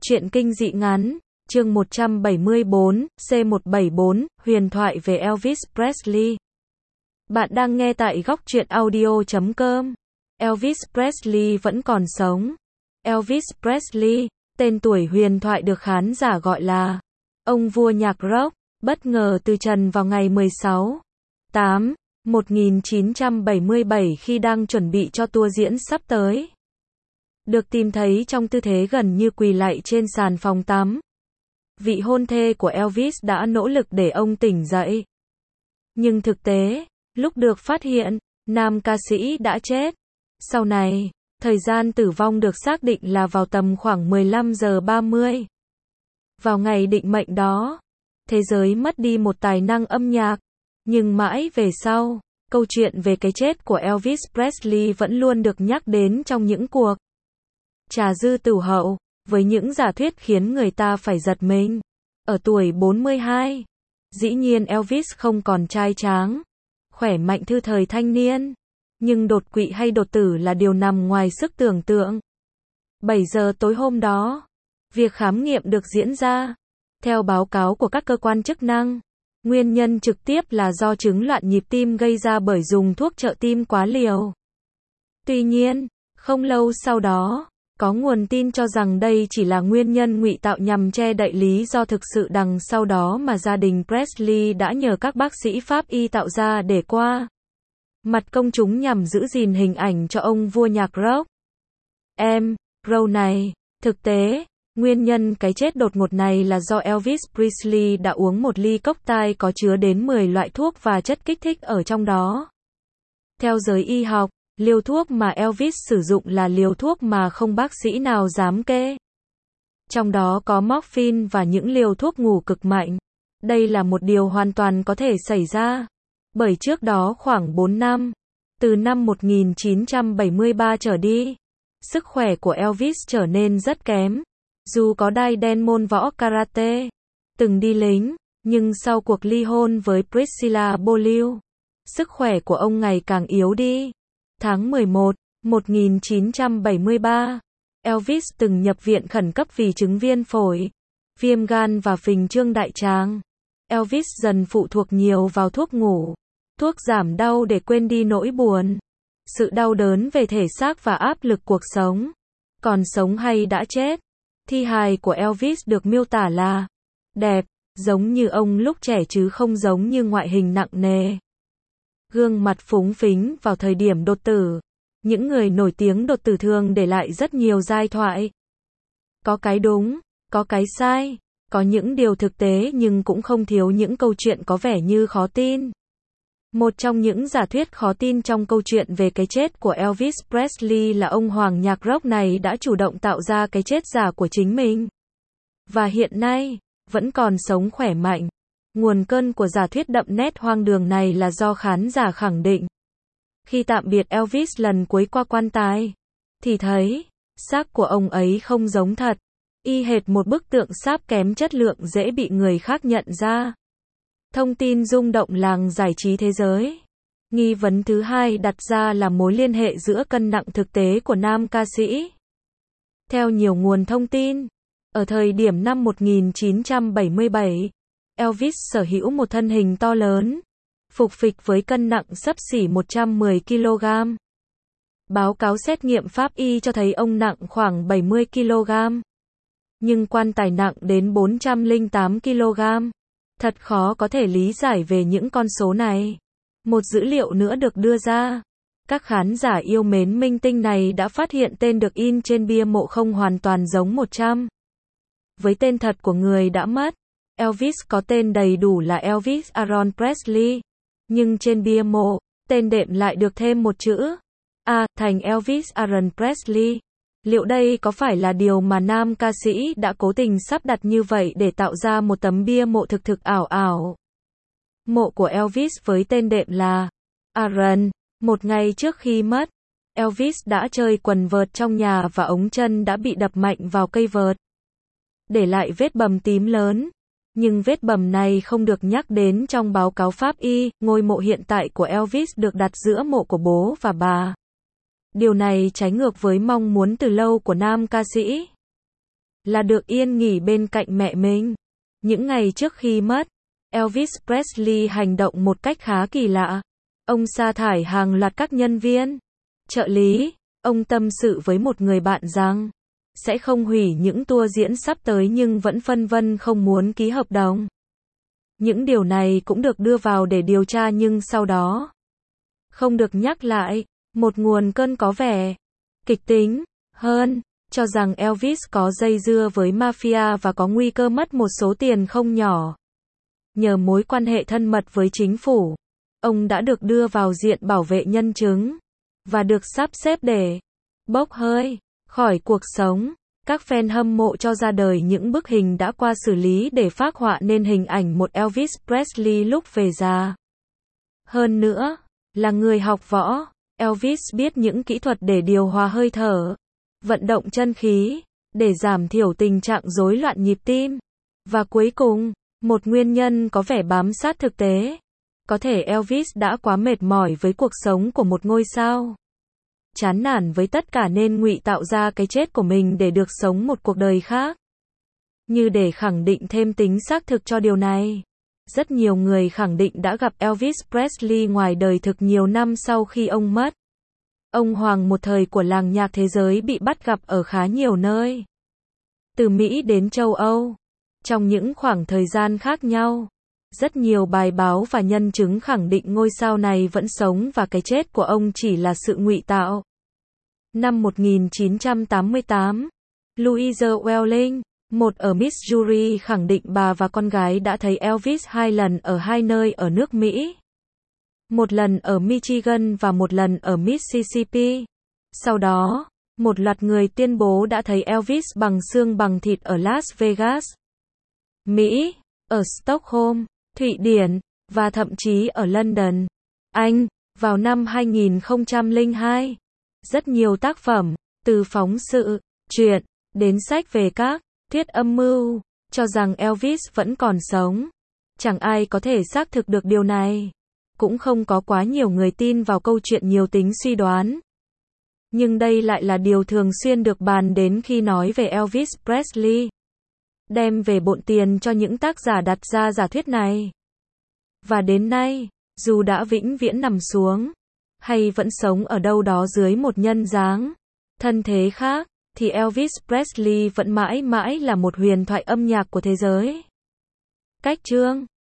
Truyện kinh dị ngắn, chương 174, C174, huyền thoại về Elvis Presley. Bạn đang nghe tại góc truyện audio.com. Elvis Presley vẫn còn sống. Elvis Presley, tên tuổi huyền thoại được khán giả gọi là ông vua nhạc rock, bất ngờ từ trần vào ngày 16/8/1977 khi đang chuẩn bị cho tour diễn sắp tới. Được tìm thấy trong tư thế gần như quỳ lạy trên sàn phòng tắm. Vị hôn thê của Elvis đã nỗ lực để ông tỉnh dậy. Nhưng thực tế, lúc được phát hiện, nam ca sĩ đã chết. Sau này, thời gian tử vong được xác định là vào tầm khoảng 15 giờ 30. Vào ngày định mệnh đó, thế giới mất đi một tài năng âm nhạc. Nhưng mãi về sau, câu chuyện về cái chết của Elvis Presley vẫn luôn được nhắc đến trong những cuộc trà dư tửu hậu, với những giả thuyết khiến người ta phải giật mình. Ở tuổi 42, dĩ nhiên Elvis không còn trai tráng, khỏe mạnh thư thời thanh niên, nhưng đột quỵ hay đột tử là điều nằm ngoài sức tưởng tượng. 7 giờ tối hôm đó, việc khám nghiệm được diễn ra. Theo báo cáo của các cơ quan chức năng, nguyên nhân trực tiếp là do chứng loạn nhịp tim gây ra bởi dùng thuốc trợ tim quá liều. Tuy nhiên, không lâu sau đó, có nguồn tin cho rằng đây chỉ là nguyên nhân ngụy tạo nhằm che đậy lý do thực sự đằng sau đó mà gia đình Presley đã nhờ các bác sĩ pháp y tạo ra để qua mặt công chúng nhằm giữ gìn hình ảnh cho ông vua nhạc rock. Row này, thực tế, nguyên nhân cái chết đột ngột này là do Elvis Presley đã uống một ly cocktail có chứa đến 10 loại thuốc và chất kích thích ở trong đó. Theo giới y học, liều thuốc mà Elvis sử dụng là liều thuốc mà không bác sĩ nào dám kê. Trong đó có morphine và những liều thuốc ngủ cực mạnh. Đây là một điều hoàn toàn có thể xảy ra. Bởi trước đó khoảng 4 năm, từ năm 1973 trở đi, sức khỏe của Elvis trở nên rất kém. Dù có đai đen môn võ karate, từng đi lính, nhưng sau cuộc ly hôn với Priscilla Beaulieu, sức khỏe của ông ngày càng yếu đi. Tháng 11, 1973, Elvis từng nhập viện khẩn cấp vì chứng viêm phổi, viêm gan và phình trương đại tràng. Elvis dần phụ thuộc nhiều vào thuốc ngủ, thuốc giảm đau để quên đi nỗi buồn, sự đau đớn về thể xác và áp lực cuộc sống. Còn sống hay đã chết? Thi hài của Elvis được miêu tả là đẹp, giống như ông lúc trẻ chứ không giống như ngoại hình nặng nề. Gương mặt phúng phính vào thời điểm đột tử. Những người nổi tiếng đột tử thường để lại rất nhiều giai thoại. Có cái đúng, có cái sai, có những điều thực tế nhưng cũng không thiếu những câu chuyện có vẻ như khó tin. Một trong những giả thuyết khó tin trong câu chuyện về cái chết của Elvis Presley là ông hoàng nhạc rock này đã chủ động tạo ra cái chết giả của chính mình. Và hiện nay, vẫn còn sống khỏe mạnh. Nguồn cơn của giả thuyết đậm nét hoang đường này là do khán giả khẳng định. Khi tạm biệt Elvis lần cuối qua quan tài, thì thấy, xác của ông ấy không giống thật. Y hệt một bức tượng sáp kém chất lượng dễ bị người khác nhận ra. Thông tin rung động làng giải trí thế giới. Nghi vấn thứ hai đặt ra là mối liên hệ giữa cân nặng thực tế của nam ca sĩ. Theo nhiều nguồn thông tin, ở thời điểm năm 1977, Elvis sở hữu một thân hình to lớn, phục phịch với cân nặng xấp xỉ 110 kg. Báo cáo xét nghiệm pháp y cho thấy ông nặng khoảng 70 kg. Nhưng quan tài nặng đến 408 kg. Thật khó có thể lý giải về những con số này. Một dữ liệu nữa được đưa ra. Các khán giả yêu mến minh tinh này đã phát hiện tên được in trên bia mộ không hoàn toàn giống 100. Với tên thật của người đã mất, Elvis có tên đầy đủ là Elvis Aaron Presley. Nhưng trên bia mộ, tên đệm lại được thêm một chữ A thành Elvis Aaron Presley. Liệu đây có phải là điều mà nam ca sĩ đã cố tình sắp đặt như vậy để tạo ra một tấm bia mộ thực ảo ảo? Mộ của Elvis với tên đệm là Aaron. Một ngày trước khi mất, Elvis đã chơi quần vợt trong nhà và ống chân đã bị đập mạnh vào cây vợt, để lại vết bầm tím lớn. Nhưng vết bầm này không được nhắc đến trong báo cáo pháp y. Ngôi mộ hiện tại của Elvis được đặt giữa mộ của bố và bà. Điều này trái ngược với mong muốn từ lâu của nam ca sĩ. là được yên nghỉ bên cạnh mẹ mình. Những ngày trước khi mất, Elvis Presley hành động một cách khá kỳ lạ. Ông sa thải hàng loạt các nhân viên, trợ lý. Ông tâm sự với một người bạn rằng sẽ không hủy những tour diễn sắp tới nhưng vẫn phân vân không muốn ký hợp đồng. Những điều này cũng được đưa vào để điều tra nhưng sau đó không được nhắc lại. Một nguồn cơn có vẻ kịch tính hơn cho rằng Elvis có dây dưa với mafia và có nguy cơ mất một số tiền không nhỏ. Nhờ mối quan hệ thân mật với chính phủ, ông đã được đưa vào diện bảo vệ nhân chứng và được sắp xếp để bốc hơi khỏi cuộc sống. Các fan hâm mộ cho ra đời những bức hình đã qua xử lý để phác họa nên hình ảnh một Elvis Presley lúc về già. Hơn nữa, là người học võ, Elvis biết những kỹ thuật để điều hòa hơi thở, vận động chân khí, để giảm thiểu tình trạng rối loạn nhịp tim. Và cuối cùng, một nguyên nhân có vẻ bám sát thực tế. Có thể Elvis đã quá mệt mỏi với cuộc sống của một ngôi sao. Chán nản với tất cả nên ngụy tạo ra cái chết của mình để được sống một cuộc đời khác. Như để khẳng định thêm tính xác thực cho điều này. Rất nhiều người khẳng định đã gặp Elvis Presley ngoài đời thực nhiều năm sau khi ông mất. Ông hoàng một thời của làng nhạc thế giới bị bắt gặp ở khá nhiều nơi. Từ Mỹ đến châu Âu. Trong những khoảng thời gian khác nhau. Rất nhiều bài báo và nhân chứng khẳng định ngôi sao này vẫn sống và cái chết của ông chỉ là sự ngụy tạo. Năm 1988, Louise Welling, một ở Missouri khẳng định bà và con gái đã thấy Elvis 2 lần ở 2 nơi ở nước Mỹ. Một lần ở Michigan và một lần ở Mississippi. Sau đó, một loạt người tuyên bố đã thấy Elvis bằng xương bằng thịt ở Las Vegas, Mỹ, ở Stockholm, Thụy Điển, và thậm chí ở London, Anh, vào năm 2002. Rất nhiều tác phẩm, từ phóng sự, truyện, đến sách về các thuyết âm mưu, cho rằng Elvis vẫn còn sống. Chẳng ai có thể xác thực được điều này. Cũng không có quá nhiều người tin vào câu chuyện nhiều tính suy đoán. Nhưng đây lại là điều thường xuyên được bàn đến khi nói về Elvis Presley. Đem về bộn tiền cho những tác giả đặt ra giả thuyết này. Và đến nay, dù đã vĩnh viễn nằm xuống, hay vẫn sống ở đâu đó dưới một nhân dáng, thân thế khác, thì Elvis Presley vẫn mãi mãi là một huyền thoại âm nhạc của thế giới. Cách chương